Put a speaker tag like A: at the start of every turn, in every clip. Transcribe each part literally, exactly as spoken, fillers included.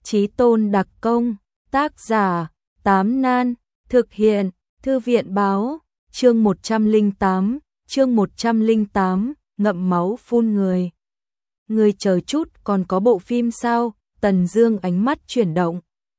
A: Chí tôn đặc công, tác giả, Tám Nan, thực hiện, Thư viện báo, chương một trăm lẻ tám, chương một trăm lẻ tám, ngậm máu phun người. Người chờ chút, còn có bộ phim sao? Tần Dương ánh mắt chuyển động,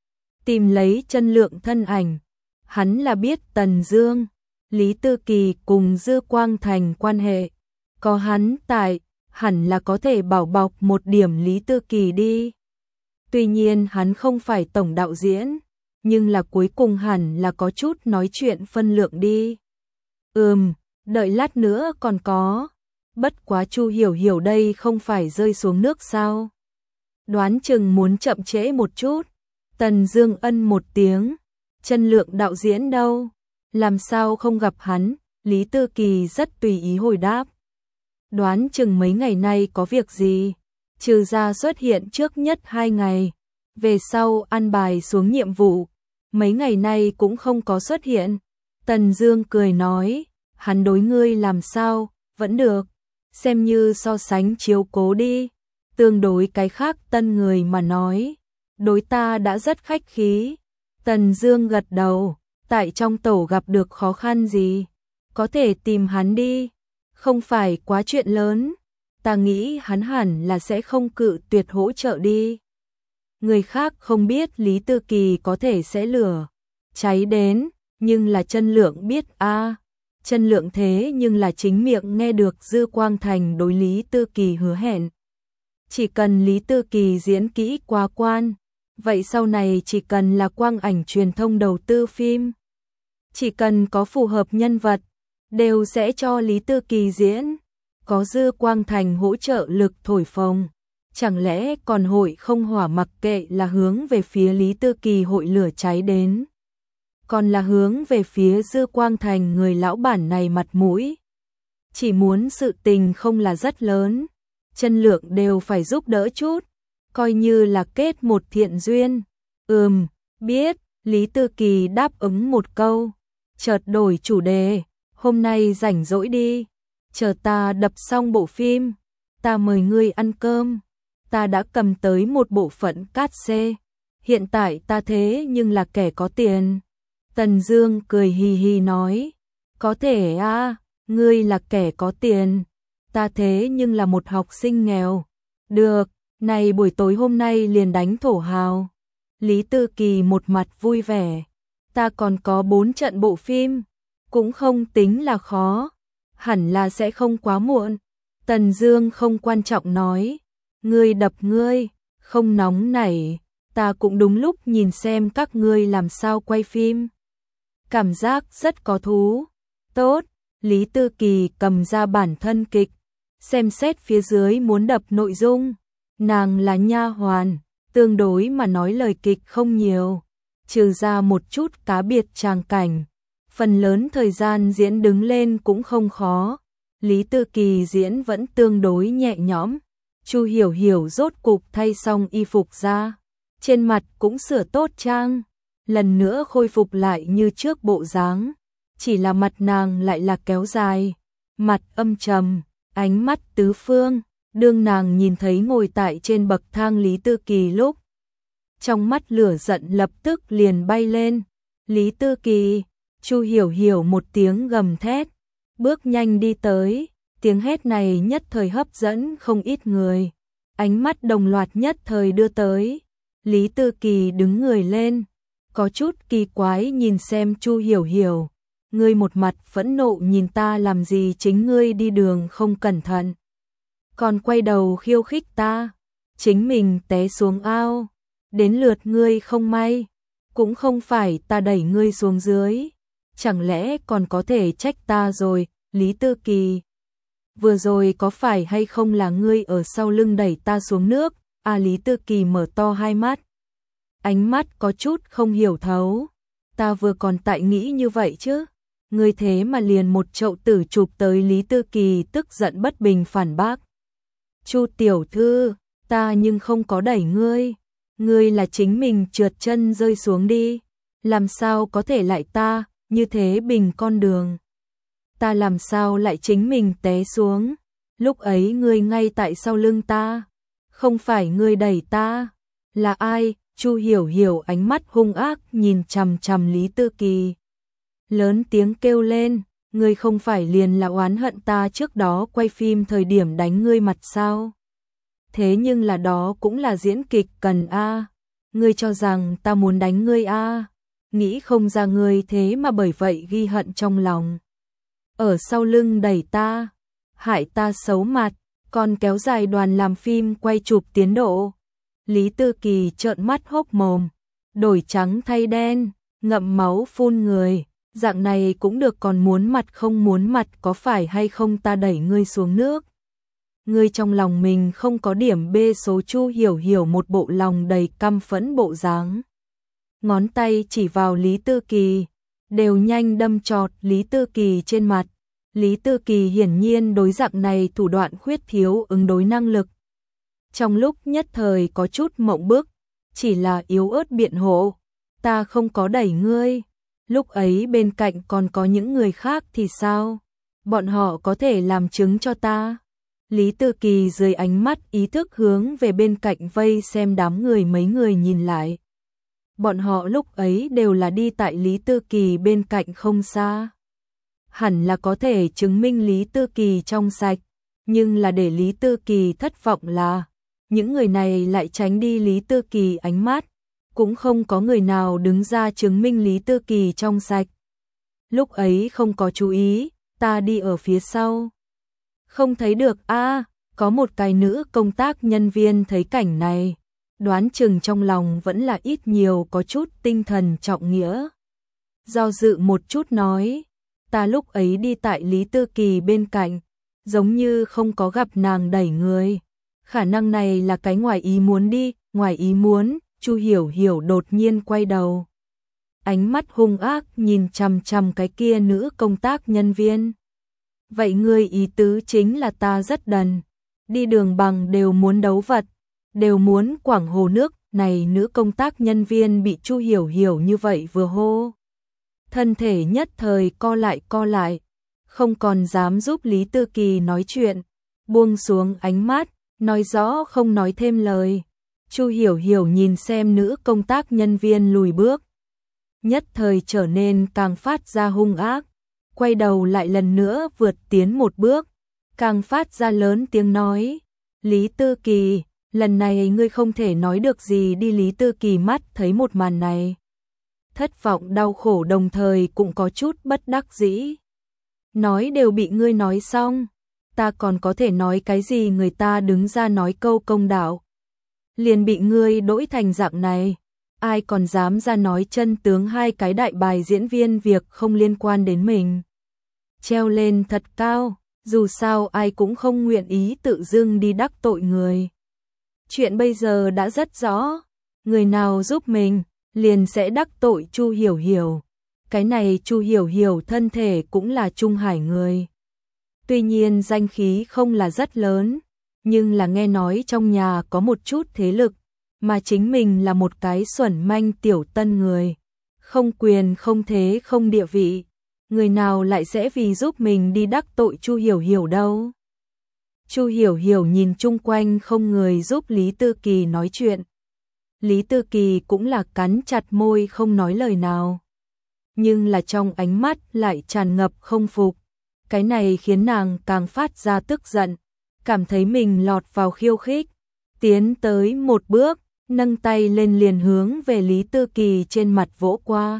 A: tìm lấy Chân Lượng thân ảnh. Hắn là biết Tần Dương, Lý Tư Kỳ cùng Dư Quang Thành quan hệ, có hắn tại, hẳn là có thể bảo bọc một điểm Lý Tư Kỳ đi. Tuy nhiên hắn không phải tổng đạo diễn, nhưng là cuối cùng hẳn là có chút nói chuyện phân lượng đi. Ừm, đợi lát nữa còn có. Bất quá Chu Hiểu Hiểu đây không phải rơi xuống nước sao? Đoán chừng muốn chậm trễ một chút. Tần Dương ân một tiếng. Chân Lượng đạo diễn đâu? Làm sao không gặp hắn? Lý Tư Kỳ rất tùy ý hồi đáp. Đoán chừng mấy ngày nay có việc gì, trừ ra xuất hiện trước nhất hai ngày, về sau ăn bài xuống nhiệm vụ, mấy ngày nay cũng không có xuất hiện. Tần Dương cười nói, hắn đối ngươi làm sao, vẫn được, xem như so sánh chiếu cố đi, tương đối cái khác tân người mà nói, đối ta đã rất khách khí. Tần Dương gật đầu, tại trong tổ gặp được khó khăn gì, có thể tìm hắn đi, không phải quá chuyện lớn, ta nghĩ hắn hẳn là sẽ không cự tuyệt hỗ trợ đi. Người khác không biết Lý Tư Kỳ có thể sẽ lửa cháy đến, nhưng là Chân Lượng biết a. À, Chân Lượng thế nhưng là chính miệng nghe được Dư Quang Thành đối Lý Tư Kỳ hứa hẹn. Chỉ cần Lý Tư Kỳ diễn kỹ quá quan, vậy sau này chỉ cần là quang ảnh truyền thông đầu tư phim, chỉ cần có phù hợp nhân vật, đều sẽ cho Lý Tư Kỳ diễn. Có Dư Quang Thành hỗ trợ lực thổi phồng, chẳng lẽ còn hội không hỏa mặc kệ là hướng về phía Lý Tư Kỳ hội lửa cháy đến, còn là hướng về phía Dư Quang Thành người lão bản này mặt mũi. Chỉ muốn sự tình không là rất lớn, Chân Lượng đều phải giúp đỡ chút, coi như là kết một thiện duyên. Ừm, biết, Lý Tư Kỳ đáp ứng một câu, chợt đổi chủ đề, hôm nay rảnh rỗi đi, chờ ta đập xong bộ phim, ta mời ngươi ăn cơm. Ta đã cầm tới một bộ phận cát xê, hiện tại ta thế nhưng là kẻ có tiền. Tần Dương cười hì hì nói, có thể a, à, ngươi là kẻ có tiền, ta thế nhưng là một học sinh nghèo. Được, này buổi tối hôm nay liền đánh thổ hào. Lý Tư Kỳ một mặt vui vẻ, ta còn có bốn trận bộ phim, cũng không tính là khó, hẳn là sẽ không quá muộn. Tần Dương không quan trọng nói, ngươi đập ngươi, không nóng nảy, ta cũng đúng lúc nhìn xem các ngươi làm sao quay phim. Cảm giác rất có thú. Tốt, Lý Tư Kỳ cầm ra bản thân kịch, xem xét phía dưới muốn đập nội dung. Nàng là nha hoàn, tương đối mà nói lời kịch không nhiều, trừ ra một chút cá biệt tràng cảnh, phần lớn thời gian diễn đứng lên cũng không khó. Lý Tư Kỳ diễn vẫn tương đối nhẹ nhõm. Chu Hiểu Hiểu rốt cục thay xong y phục ra, trên mặt cũng sửa tốt trang, lần nữa khôi phục lại như trước bộ dáng, chỉ là mặt nàng lại là kéo dài, mặt âm trầm, ánh mắt tứ phương. Đương nàng nhìn thấy ngồi tại trên bậc thang Lý Tư Kỳ lúc, trong mắt lửa giận lập tức liền bay lên. Lý Tư Kỳ, Chu Hiểu Hiểu một tiếng gầm thét, bước nhanh đi tới, tiếng hét này nhất thời hấp dẫn không ít người, ánh mắt đồng loạt nhất thời đưa tới. Lý Tư Kỳ đứng người lên, có chút kỳ quái nhìn xem Chu Hiểu Hiểu, ngươi một mặt phẫn nộ nhìn ta làm gì, chính ngươi đi đường không cẩn thận, còn quay đầu khiêu khích ta, chính mình té xuống ao, đến lượt ngươi không may, cũng không phải ta đẩy ngươi xuống dưới, chẳng lẽ còn có thể trách ta rồi. Lý Tư Kỳ, vừa rồi có phải hay không là ngươi ở sau lưng đẩy ta xuống nước? À, Lý Tư Kỳ mở to hai mắt, ánh mắt có chút không hiểu thấu, ta vừa còn tại nghĩ như vậy chứ, ngươi thế mà liền một chậu tử chụp tới. Lý Tư Kỳ tức giận bất bình phản bác, Chu tiểu thư, ta nhưng không có đẩy ngươi, ngươi là chính mình trượt chân rơi xuống đi, làm sao có thể lại ta, như thế bình con đường, ta làm sao lại chính mình té xuống, lúc ấy ngươi ngay tại sau lưng ta, không phải ngươi đẩy ta, là ai? Chu Hiểu Hiểu ánh mắt hung ác nhìn chằm chằm Lý Tư Kỳ. Lớn tiếng kêu lên, ngươi không phải liền là oán hận ta trước đó quay phim thời điểm đánh ngươi mặt sao? Thế nhưng là đó cũng là diễn kịch cần a. Ngươi cho rằng ta muốn đánh ngươi a? Nghĩ không ra ngươi thế mà bởi vậy ghi hận trong lòng. Ở sau lưng đẩy ta, hại ta xấu mặt, còn kéo dài đoàn làm phim quay chụp tiến độ. Lý Tư Kỳ trợn mắt hốc mồm, đổi trắng thay đen, ngậm máu phun người, dạng này cũng được còn muốn mặt không muốn mặt có phải hay không ta đẩy ngươi xuống nước. Ngươi trong lòng mình không có điểm B số. Chu Hiểu Hiểu một bộ lòng đầy căm phẫn bộ dáng. Ngón tay chỉ vào Lý Tư Kỳ, đều nhanh đâm chọt Lý Tư Kỳ trên mặt. Lý Tư Kỳ hiển nhiên đối dạng này thủ đoạn khuyết thiếu ứng đối năng lực. Trong lúc nhất thời có chút mộng bức, chỉ là yếu ớt biện hộ, ta không có đẩy ngươi. Lúc ấy bên cạnh còn có những người khác thì sao? Bọn họ có thể làm chứng cho ta. Lý Tư Kỳ dưới ánh mắt ý thức hướng về bên cạnh vây xem đám người mấy người nhìn lại. Bọn họ lúc ấy đều là đi tại Lý Tư Kỳ bên cạnh không xa. Hẳn là có thể chứng minh Lý Tư Kỳ trong sạch, nhưng là để Lý Tư Kỳ thất vọng là những người này lại tránh đi Lý Tư Kỳ ánh mắt, cũng không có người nào đứng ra chứng minh Lý Tư Kỳ trong sạch. Lúc ấy không có chú ý, ta đi ở phía sau. Không thấy được a. À, có một cái nữ công tác nhân viên thấy cảnh này, đoán chừng trong lòng vẫn là ít nhiều có chút tinh thần trọng nghĩa. Do dự một chút nói, ta lúc ấy đi tại Lý Tư Kỳ bên cạnh, giống như không có gặp nàng đẩy người. Khả năng này là cái ngoài ý muốn đi, ngoài ý muốn. Chu Hiểu Hiểu đột nhiên quay đầu, ánh mắt hung ác nhìn chằm chằm cái kia nữ công tác nhân viên. Vậy ngươi ý tứ chính là ta rất đần, đi đường bằng đều muốn đấu vật, đều muốn quảng hồ nước. Này nữ công tác nhân viên bị Chu Hiểu Hiểu như vậy vừa hô, thân thể nhất thời co lại co lại, không còn dám giúp Lý Tư Kỳ nói chuyện, buông xuống ánh mắt, nói rõ không nói thêm lời. Chu Hiểu Hiểu nhìn xem nữ công tác nhân viên lùi bước, nhất thời trở nên càng phát ra hung ác, quay đầu lại lần nữa vượt tiến một bước, càng phát ra lớn tiếng nói, Lý Tư Kỳ, lần này ngươi không thể nói được gì đi. Lý Tư Kỳ mắt thấy một màn này, thất vọng đau khổ đồng thời cũng có chút bất đắc dĩ. Nói đều bị ngươi nói xong, ta còn có thể nói cái gì? Người ta đứng ra nói câu công đạo, liền bị ngươi đỗi thành dạng này, ai còn dám ra nói chân tướng? Hai cái đại bài diễn viên việc không liên quan đến mình, treo lên thật cao, dù sao ai cũng không nguyện ý tự dưng đi đắc tội người. Chuyện bây giờ đã rất rõ, người nào giúp mình, liền sẽ đắc tội Chu Hiểu Hiểu. Cái này Chu Hiểu Hiểu thân thể cũng là Trung Hải người. Tuy nhiên danh khí không là rất lớn, nhưng là nghe nói trong nhà có một chút thế lực, mà chính mình là một cái xuẩn manh tiểu tân người, không quyền không thế không địa vị, người nào lại sẽ vì giúp mình đi đắc tội Chu Hiểu Hiểu đâu. Chu Hiểu Hiểu nhìn chung quanh không người giúp Lý Tư Kỳ nói chuyện. Lý Tư Kỳ cũng là cắn chặt môi không nói lời nào, nhưng là trong ánh mắt lại tràn ngập không phục. Cái này khiến nàng càng phát ra tức giận, cảm thấy mình lọt vào khiêu khích, tiến tới một bước, nâng tay lên liền hướng về Lý Tư Kỳ trên mặt vỗ qua.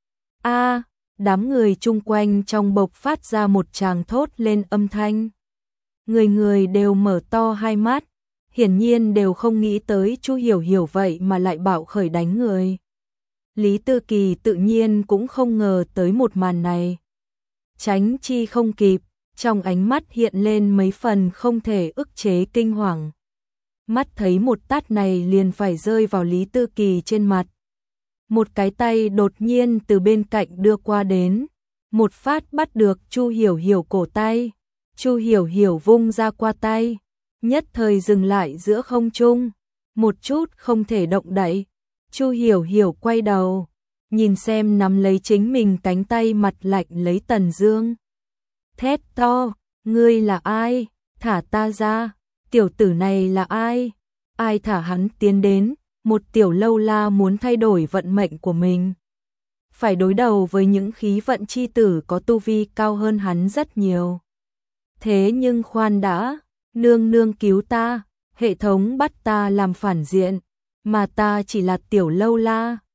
A: A, đám người chung quanh trong bộc phát ra một tràng thốt lên âm thanh. Người người đều mở to hai mắt, hiển nhiên đều không nghĩ tới Chu Hiểu Hiểu vậy mà lại bạo khởi đánh người. Lý Tư Kỳ tự nhiên cũng không ngờ tới một màn này. Tránh chi không kịp, trong ánh mắt hiện lên mấy phần không thể ức chế kinh hoàng. Mắt thấy một tát này liền phải rơi vào Lý Tư Kỳ trên mặt. Một cái tay đột nhiên từ bên cạnh đưa qua đến, một phát bắt được Chu Hiểu Hiểu cổ tay. Chu Hiểu Hiểu vung ra qua tay, nhất thời dừng lại giữa không trung, một chút không thể động đậy. Chu Hiểu Hiểu quay đầu, nhìn xem nắm lấy chính mình cánh tay mặt lạnh lấy Tần Dương. Thét to, ngươi là ai? Thả ta ra, tiểu tử này là ai? Ai thả hắn tiến đến? một tiểu lâu la muốn thay đổi vận mệnh của mình. Phải đối đầu với những khí vận chi tử có tu vi cao hơn hắn rất nhiều. Thế nhưng khoan đã, nương nương cứu ta, hệ thống bắt ta làm phản diện, mà ta chỉ là tiểu lâu la,